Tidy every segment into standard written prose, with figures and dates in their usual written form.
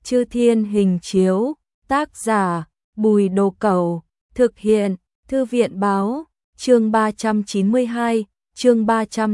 Chư Thiên Hình Chiếu, tác giả Bùi Đồ Cẩu, thực hiện Thư viện Báo, chương 392, chương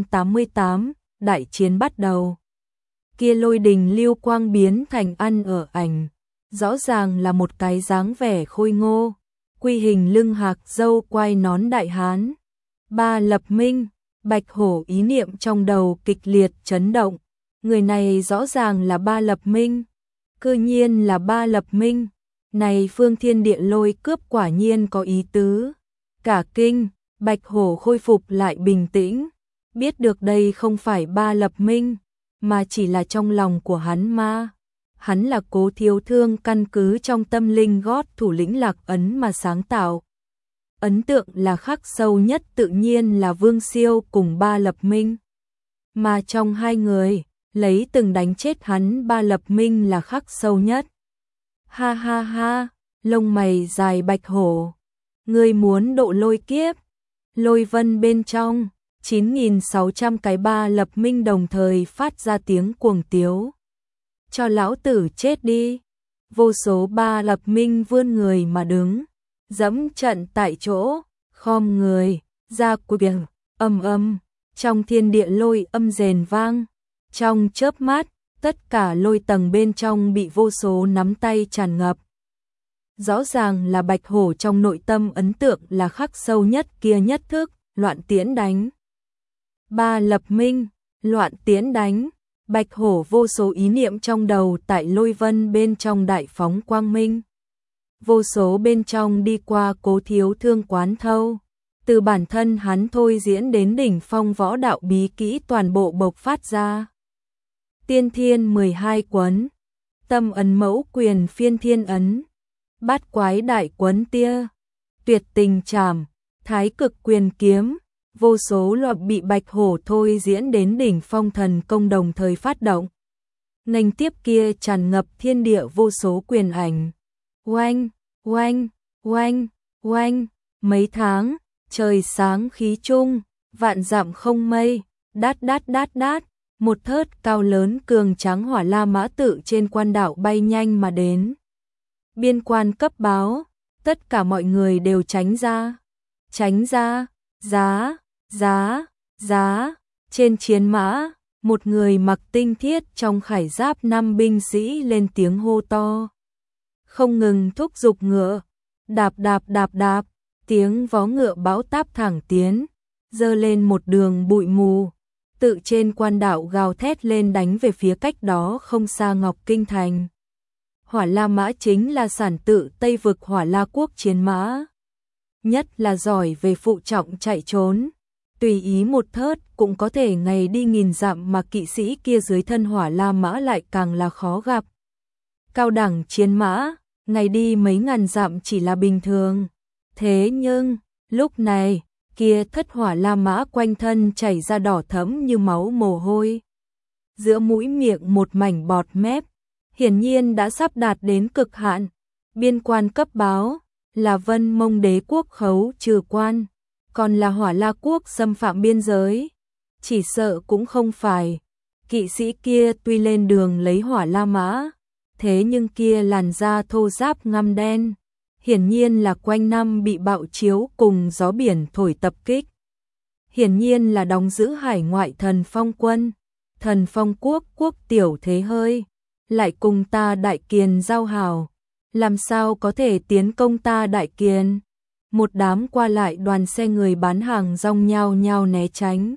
388, đại chiến bắt đầu. Kia lôi đình lưu quang biến thành ăn ở ảnh, rõ ràng là một cái dáng vẻ khôi ngô, quy hình lưng hạc dâu quai nón đại hán. Ba Lập Minh, Bạch Hổ ý niệm trong đầu kịch liệt chấn động, người này rõ ràng là Ba Lập Minh, cư nhiên là Ba Lập Minh, này phương thiên địa lôi cướp quả nhiên có ý tứ. Cả kinh, Bạch Hổ khôi phục lại bình tĩnh, biết được đây không phải Ba Lập Minh, mà chỉ là trong lòng của hắn ma. Hắn là Cố Thiếu Thương căn cứ trong tâm linh gót thủ lĩnh Lạc Ấn mà sáng tạo. Ấn tượng là khắc sâu nhất tự nhiên là Vương Siêu cùng Ba Lập Minh. Mà trong hai người, lấy từng đánh chết hắn Ba Lập Minh là khắc sâu nhất. Ha ha ha, lông mày dài Bạch Hổ. Ngươi muốn độ lôi kiếp. Lôi vân bên trong, 9.600 cái Ba Lập Minh đồng thời phát ra tiếng cuồng tiếu. Cho lão tử chết đi. Vô số Ba Lập Minh vươn người mà đứng, dẫm trận tại chỗ, khom người, ra quyền, âm âm, trong thiên địa lôi âm rền vang. Trong chớp mắt, tất cả lôi tầng bên trong bị vô số nắm tay tràn ngập. Rõ ràng là Bạch Hổ trong nội tâm ấn tượng là khắc sâu nhất kia nhất thức, loạn tiễn đánh. Ba Lập Minh, loạn tiễn đánh, Bạch Hổ vô số ý niệm trong đầu tại lôi vân bên trong đại phóng quang minh. Vô số bên trong đi qua Cố Thiếu Thương quán thâu, từ bản thân hắn thôi diễn đến đỉnh phong võ đạo bí kỹ toàn bộ bộc phát ra. Tiên thiên 12 quấn, tâm ấn mẫu quyền phiên thiên ấn, bát quái đại quấn tia, tuyệt tình trảm, thái cực quyền kiếm, vô số loại bị Bạch Hổ thôi diễn đến đỉnh phong thần công đồng thời phát động. Nghênh tiếp kia tràn ngập thiên địa vô số quyền ảnh. Oanh, oanh, oanh, oanh, mấy tháng, trời sáng khí trung, vạn dặm không mây, đát đát đát đát, một thớt cao lớn cường tráng hỏa la mã tự trên quan đảo bay nhanh mà đến. Biên quan cấp báo, tất cả mọi người đều tránh ra, giá, giá, giá, trên chiến mã, một người mặc tinh thiết trong khải giáp 5 binh sĩ lên tiếng hô to. Không ngừng thúc giục ngựa, đạp đạp đạp đạp, tiếng vó ngựa bão táp thẳng tiến, dơ lên một đường bụi mù, tự trên quan đảo gào thét lên đánh về phía cách đó không xa Ngọc Kinh Thành. Hỏa La Mã chính là sản tự Tây vực Hỏa La quốc chiến mã, nhất là giỏi về phụ trọng chạy trốn, tùy ý một thớt cũng có thể ngày đi nghìn dặm, mà kỵ sĩ kia dưới thân Hỏa La Mã lại càng là khó gặp. Cao đẳng chiến mã, ngày đi mấy ngàn dặm chỉ là bình thường. Thế nhưng, lúc này, kia thất Hỏa La Mã quanh thân chảy ra đỏ thẫm như máu mồ hôi. Giữa mũi miệng một mảnh bọt mép, hiển nhiên đã sắp đạt đến cực hạn. Biên quan cấp báo là Vân Mông Đế quốc khấu trừ quan, còn là Hỏa La quốc xâm phạm biên giới. Chỉ sợ cũng không phải. Kỵ sĩ kia tuy lên đường lấy Hỏa La Mã, thế nhưng kia làn da thô ráp ngăm đen, hiển nhiên là quanh năm bị bạo chiếu cùng gió biển thổi tập kích. Hiển nhiên là đóng giữ hải ngoại Thần Phong quân, Thần Phong quốc quốc tiểu thế hơi, lại cùng ta Đại Kiền giao hảo, làm sao có thể tiến công ta Đại Kiền. Một đám qua lại đoàn xe người bán hàng rong nhao nhao né tránh,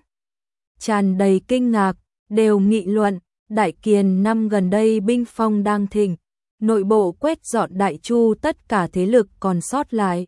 tràn đầy kinh ngạc, đều nghị luận, Đại Kiền năm gần đây binh phong đang thịnh, nội bộ quét dọn Đại Chu tất cả thế lực còn sót lại.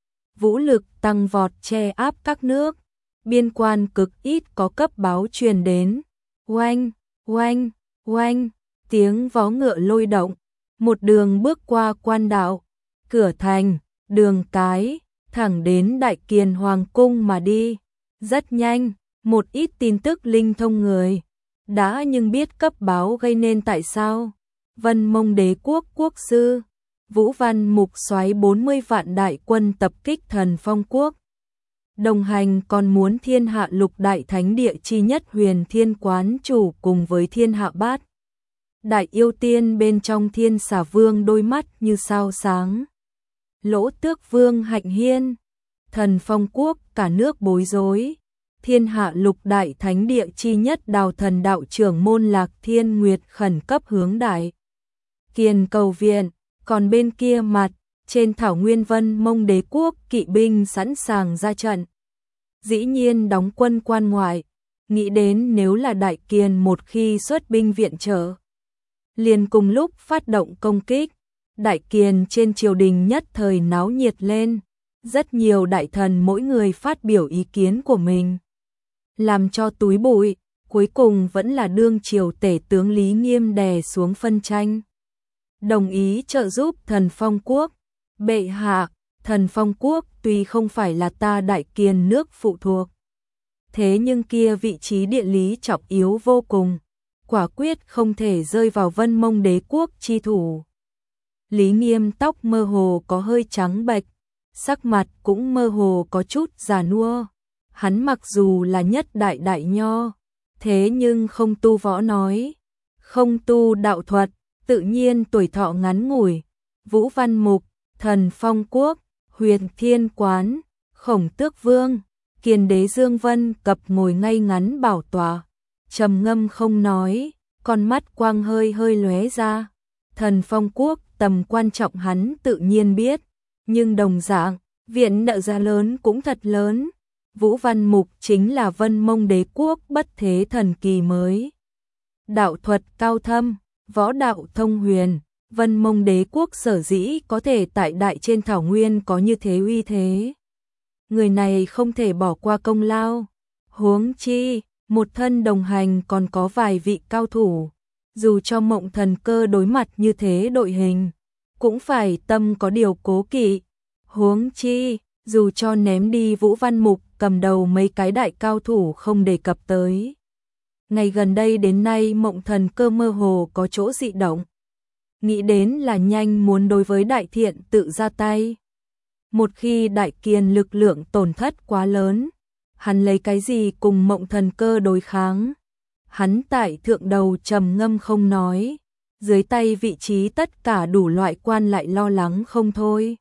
Vũ lực tăng vọt che áp các nước, biên quan cực ít có cấp báo truyền đến. Oanh, oanh, oanh, tiếng vó ngựa lôi động, một đường bước qua quan đạo, cửa thành, đường cái, thẳng đến Đại Kiền Hoàng cung mà đi. Rất nhanh, một ít tin tức linh thông người đã nhưng biết cấp báo gây nên tại sao. Vân Mông Đế quốc quốc sư Vũ Văn Mục soái 40 vạn đại quân tập kích Thần Phong quốc. Đồng hành còn muốn thiên hạ lục đại thánh địa chi nhất Huyền Thiên quán chủ cùng với thiên hạ bát Đại yêu tiên bên trong Thiên Xà Vương đôi mắt như sao sáng. Lỗ Tước Vương hạnh hiên, Thần Phong Quốc cả nước bối rối. Thiên hạ lục đại thánh địa chi nhất Đào Thần đạo trưởng môn Lạc Thiên Nguyệt khẩn cấp hướng Đại Kiền cầu viện, còn bên kia mặt, trên thảo nguyên Vân Mông Đế quốc kỵ binh sẵn sàng ra trận. Dĩ nhiên đóng quân quan ngoại, nghĩ đến nếu là Đại Kiền một khi xuất binh viện trợ, liền cùng lúc phát động công kích. Đại Kiền trên triều đình nhất thời náo nhiệt lên, rất nhiều đại thần mỗi người phát biểu ý kiến của mình, làm cho túi bụi, cuối cùng vẫn là đương triều tể tướng Lý Nghiêm đè xuống phân tranh. Đồng ý trợ giúp Thần Phong Quốc. Bệ hạ, Thần Phong Quốc tuy không phải là ta Đại Kiền nước phụ thuộc, thế nhưng kia vị trí địa lý trọng yếu vô cùng, quả quyết không thể rơi vào Vân Mông Đế quốc chi thủ. Lý Nghiêm tóc mơ hồ có hơi trắng bệch, sắc mặt cũng mơ hồ có chút già nua. Hắn mặc dù là nhất đại đại nho, thế nhưng không tu võ nói, không tu đạo thuật, tự nhiên tuổi thọ ngắn ngủi. Vũ Văn Mục, Thần Phong Quốc, Huyền Thiên Quán, Khổng Tước Vương, Kiền Đế Dương Vân Cập ngồi ngay ngắn bảo tọa, trầm ngâm không nói, con mắt quang hơi hơi lóe ra. Thần Phong Quốc tầm quan trọng hắn tự nhiên biết, nhưng đồng dạng, viện nợ giá lớn cũng thật lớn. Vũ Văn Mục chính là Vân Mông Đế quốc bất thế thần kỳ mới. Đạo thuật cao thâm, võ đạo thông huyền, Vân Mông Đế quốc sở dĩ có thể tại đại trên thảo nguyên có như thế uy thế. Người này không thể bỏ qua công lao. Huống chi, một thân đồng hành còn có vài vị cao thủ. Dù cho Mộng Thần Cơ đối mặt như thế đội hình, cũng phải tâm có điều cố kỵ. Huống chi, dù cho ném đi Vũ Văn Mục cầm đầu mấy cái đại cao thủ không đề cập tới. Ngày gần đây đến nay Mộng Thần Cơ mơ hồ có chỗ dị động. Nghĩ đến là nhanh muốn đối với Đại Thiện tự ra tay. Một khi Đại Kiền lực lượng tổn thất quá lớn, hắn lấy cái gì cùng Mộng Thần Cơ đối kháng? Hắn tại thượng đầu trầm ngâm không nói, dưới tay vị trí tất cả đủ loại quan lại lo lắng không thôi.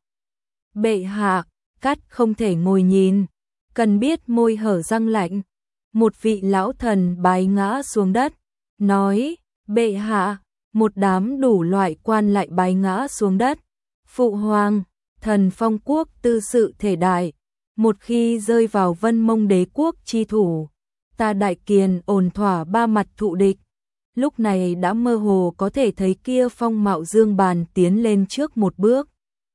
Bệ hạ, cắt không thể ngồi nhìn, cần biết môi hở răng lạnh. Một vị lão thần bái ngã xuống đất, nói, bệ hạ, một đám đủ loại quan lại bái ngã xuống đất. Phụ hoàng, Thần Phong Quốc tư sự thể đại, một khi rơi vào Vân Mông Đế quốc chi thủ, ta Đại Kiền ổn thỏa ba mặt thụ địch. Lúc này đã mơ hồ có thể thấy kia phong mạo Dương Bàn tiến lên trước một bước.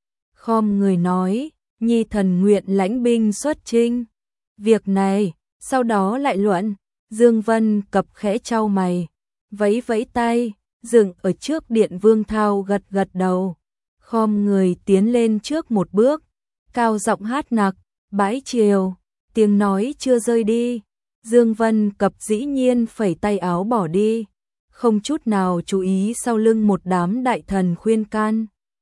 Khom người nói, nhi thần nguyện lãnh binh xuất chinh. Việc này, sau đó lại luận, Dương Vân Cập khẽ chau mày, vẫy vẫy tay, dừng ở trước điện Vương Thao gật gật đầu. Khom người tiến lên trước một bước, cao giọng hát nặc, bãi triều, tiếng nói chưa rơi đi. Dương Vân Cập dĩ nhiên phẩy tay áo bỏ đi, không chút nào chú ý sau lưng một đám đại thần khuyên can.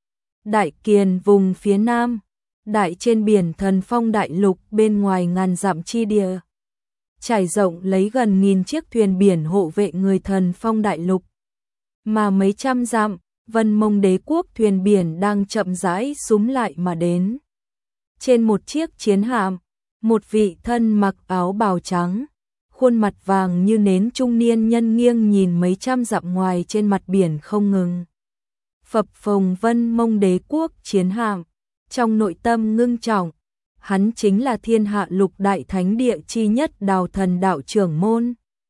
Đại Kiền vùng phía nam, đại trên biển Thần Phong đại lục bên ngoài ngàn dặm chi địa, trải rộng lấy gần 1000 chiếc thuyền biển hộ vệ người Thần Phong đại lục. Mà mấy trăm dặm, Vân Mông Đế quốc thuyền biển đang chậm rãi súm lại mà đến. Trên một chiếc chiến hạm, một vị thân mặc áo bào trắng, khuôn mặt vàng như nến trung niên nhân nghiêng nhìn mấy trăm dặm ngoài trên mặt biển không ngừng. Phập phồng Vân Mông Đế quốc chiến hạm, trong nội tâm ngưng trọng, hắn chính là thiên hạ lục đại thánh địa chi nhất Đào Thần đạo trưởng môn.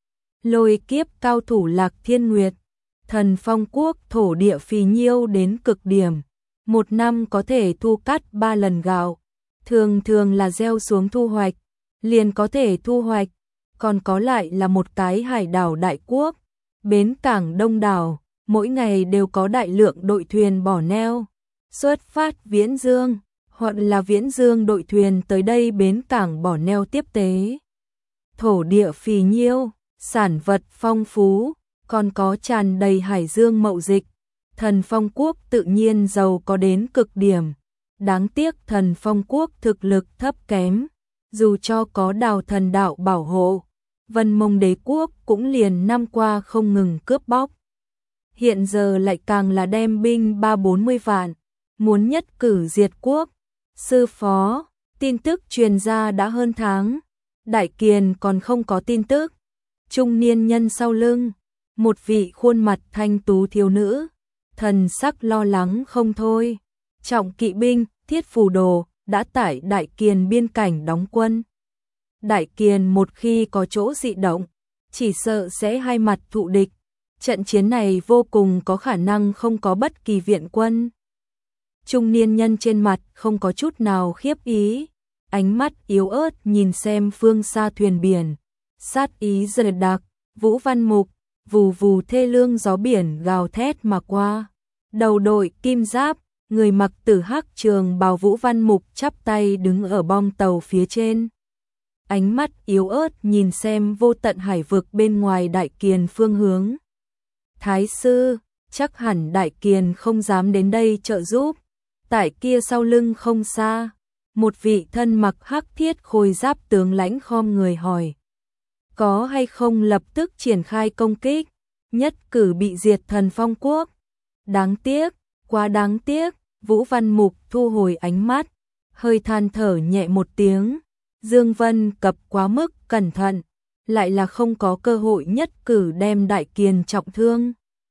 Lôi kiếp cao thủ Lạc Thiên Nguyệt, Thần Phong Quốc thổ địa phì nhiêu đến cực điểm, một năm có thể thu cắt 3 lần gạo, thường thường là gieo xuống thu hoạch, liền có thể thu hoạch, còn có lại là một cái hải đảo đại quốc, bến cảng đông đảo, mỗi ngày đều có đại lượng đội thuyền bỏ neo, xuất phát Viễn Dương, hoặc là Viễn Dương đội thuyền tới đây bến cảng bỏ neo tiếp tế. Thổ địa phì nhiêu, sản vật phong phú, còn có tràn đầy hải dương mậu dịch. Thần Phong Quốc tự nhiên giàu có đến cực điểm. Đáng tiếc Thần Phong Quốc thực lực thấp kém, dù cho có Đào Thần đạo bảo hộ, Vân Mông Đế quốc cũng liền năm qua không ngừng cướp bóc. hiện giờ lại càng là đem binh 30-40 vạn, muốn nhất cử diệt quốc. Sư phó, tin tức truyền ra đã hơn tháng, Đại Kiền còn không có tin tức. Trung niên nhân sau lưng, một vị khuôn mặt thanh tú thiếu nữ, thần sắc lo lắng không thôi. Trọng kỵ binh, Thiết Phù Đồ đã tại Đại Kiền biên cảnh đóng quân. Đại Kiền một khi có chỗ dị động, chỉ sợ sẽ hai mặt thụ địch. Trận chiến này vô cùng có khả năng không có bất kỳ viện quân. Trung niên nhân trên mặt không có chút nào khiếp ý, ánh mắt yếu ớt nhìn xem phương xa thuyền biển, sát ý dày đặc. Vũ Văn Mục, vù vù thê lương gió biển gào thét mà qua. Đầu đội kim giáp, người mặc tử hắc trường bào Vũ Văn Mục chắp tay đứng ở bong tàu phía trên. Ánh mắt yếu ớt nhìn xem vô tận hải vực bên ngoài Đại Kiền phương hướng. Thái sư, chắc hẳn Đại Kiền không dám đến đây trợ giúp. Tại kia sau lưng không xa, một vị thân mặc hắc thiết khôi giáp tướng lãnh khom người hỏi. Có hay không lập tức triển khai công kích, nhất cử bị diệt Thần Phong quốc? Đáng tiếc, quá đáng tiếc. Vũ Văn Mục thu hồi ánh mắt, hơi than thở nhẹ một tiếng. Dương Vân Cập quá mức cẩn thận, lại là không có cơ hội nhất cử đem Đại Kiền trọng thương.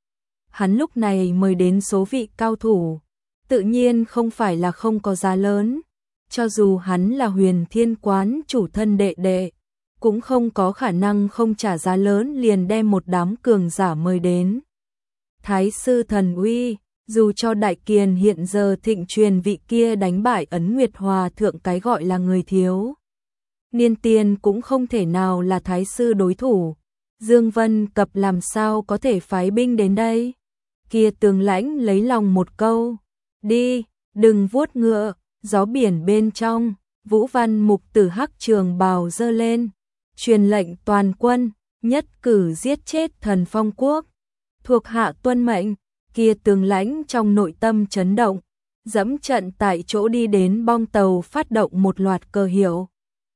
Hắn lúc này mời đến số vị cao thủ, tự nhiên không phải là không có giá lớn. Cho dù hắn là Huyền Thiên Quán chủ thân đệ đệ, cũng không có khả năng không trả giá lớn liền đem một đám cường giả mời đến. Thái sư thần uy, dù cho Đại Kiền hiện giờ thịnh truyền vị kia đánh bại Ấn Nguyệt Hòa thượng cái gọi là người thiếu niên tiên cũng không thể nào là thái sư đối thủ. Dương Vân Cập làm sao có thể phái binh đến đây? Kia tướng lãnh lấy lòng một câu, đi, đừng vuốt ngựa. Gió biển bên trong, Vũ Văn Mục tử hắc trường bào giơ lên, truyền lệnh toàn quân, nhất cử giết chết Thần Phong quốc. Thuộc hạ tuân mệnh. Kia tướng lãnh trong nội tâm chấn động, dẫm trận tại chỗ đi đến bong tàu phát động một loạt cờ hiệu.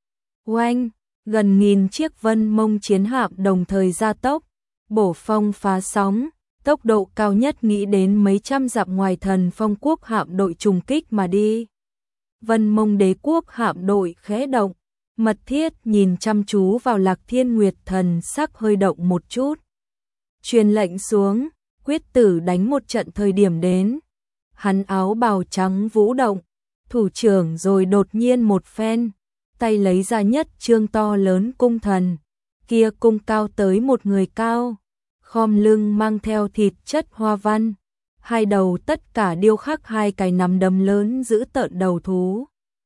Oanh, gần nghìn chiếc Vân Mông chiến hạm đồng thời gia tốc, bổ phong phá sóng, tốc độ cao nhất nghĩ đến mấy trăm dặm ngoài Thần Phong quốc hạm đội trùng kích mà đi. Vân Mông đế quốc hạm đội khẽ động, mật thiết nhìn chăm chú vào Lạc Thiên Nguyệt, thần sắc hơi động một chút. Truyền lệnh xuống, quyết tử đánh một trận thời điểm đến. Hắn áo bào trắng vũ động, thủ trưởng rồi đột nhiên một phen, tay lấy ra nhất trương to lớn cung thần. Kia cung cao tới một người cao, khom lưng mang theo thịt chất hoa văn. Hai đầu tất cả điêu khắc hai cái nắm đấm lớn giữ tợn đầu thú.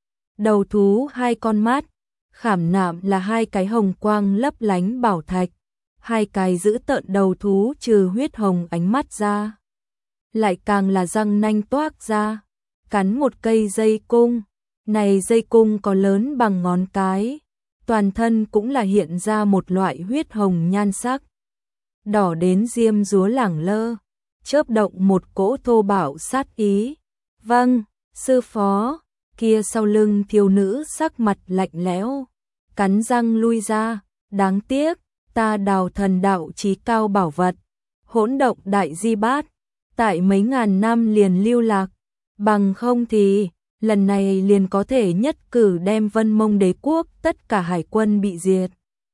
Đầu thú hai con mắt, khảm nạm là hai cái hồng quang lấp lánh bảo thạch. Hai cái giữ tợn đầu thú trừ huyết hồng ánh mắt ra, lại càng là răng nanh toác ra, cắn một cây dây cung. Này dây cung có lớn bằng ngón cái, toàn thân cũng là hiện ra một loại huyết hồng nhan sắc, đỏ đến diêm dúa lẳng lơ, chớp động một cỗ thô bạo sát ý. Vâng, sư phó. Kia sau lưng thiếu nữ sắc mặt lạnh lẽo, cắn răng lui ra. Đáng tiếc, ta Đào thần đạo chí cao bảo vật, hỗn động đại di bát, tại mấy ngàn năm liền lưu lạc, bằng không thì lần này liền có thể nhất cử đem Vân Mông đế quốc tất cả hải quân bị diệt.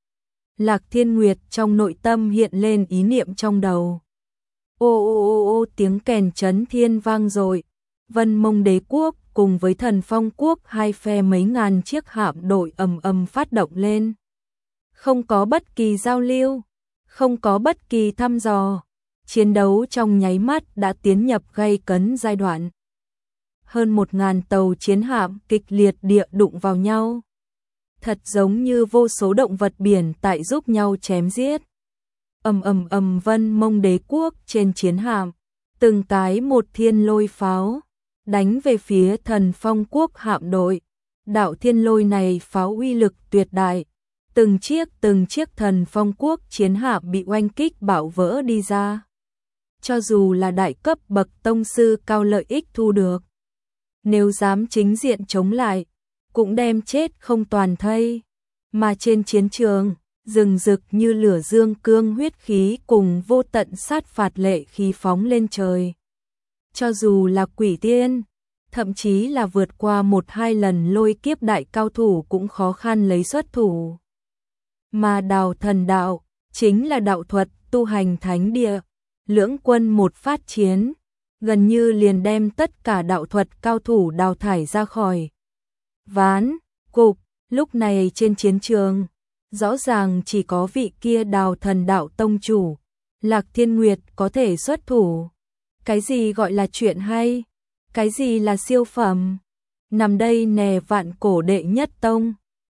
Lạc Thiên Nguyệt trong nội tâm hiện lên ý niệm trong đầu. Ô ô ô ô, tiếng kèn chấn thiên vang dội. Vân Mông đế quốc cùng với Thần Phong quốc hai phe mấy ngàn chiếc hạm đội ầm ầm phát động lên. Không có bất kỳ giao lưu, không có bất kỳ thăm dò, chiến đấu trong nháy mắt đã tiến nhập gay cấn giai đoạn. Hơn 1000 tàu chiến hạm kịch liệt địa đụng vào nhau, thật giống như vô số động vật biển tại giúp nhau chém giết. Ầm ầm ầm, Vân Mông đế quốc trên chiến hạm, từng cái một thiên lôi pháo đánh về phía Thần Phong quốc hạm đội. Đạo thiên lôi này pháo uy lực tuyệt đại, từng chiếc Thần Phong quốc chiến hạm bị oanh kích bạo vỡ đi ra. Cho dù là đại cấp bậc tông sư cao lợi ích thu được, nếu dám chính diện chống lại, cũng đem chết không toàn thây. Mà trên chiến trường, rừng rực như lửa dương cương huyết khí cùng vô tận sát phạt lệ khí phóng lên trời. Cho dù là quỷ tiên, thậm chí là vượt qua 1-2 lần lôi kiếp đại cao thủ cũng khó khăn lấy xuất thủ. Mà Đào Thần đạo, chính là đạo thuật tu hành thánh địa, lưỡng quân một phát chiến, gần như liền đem tất cả đạo thuật cao thủ đào thải ra khỏi ván cục. Lúc này trên chiến trường, rõ ràng chỉ có vị kia Đào Thần đạo tông chủ, Lạc Thiên Nguyệt có thể xuất thủ. Cái gì gọi là chuyện hay? Cái gì là siêu phẩm? Nằm đây nè vạn cổ đệ nhất tông,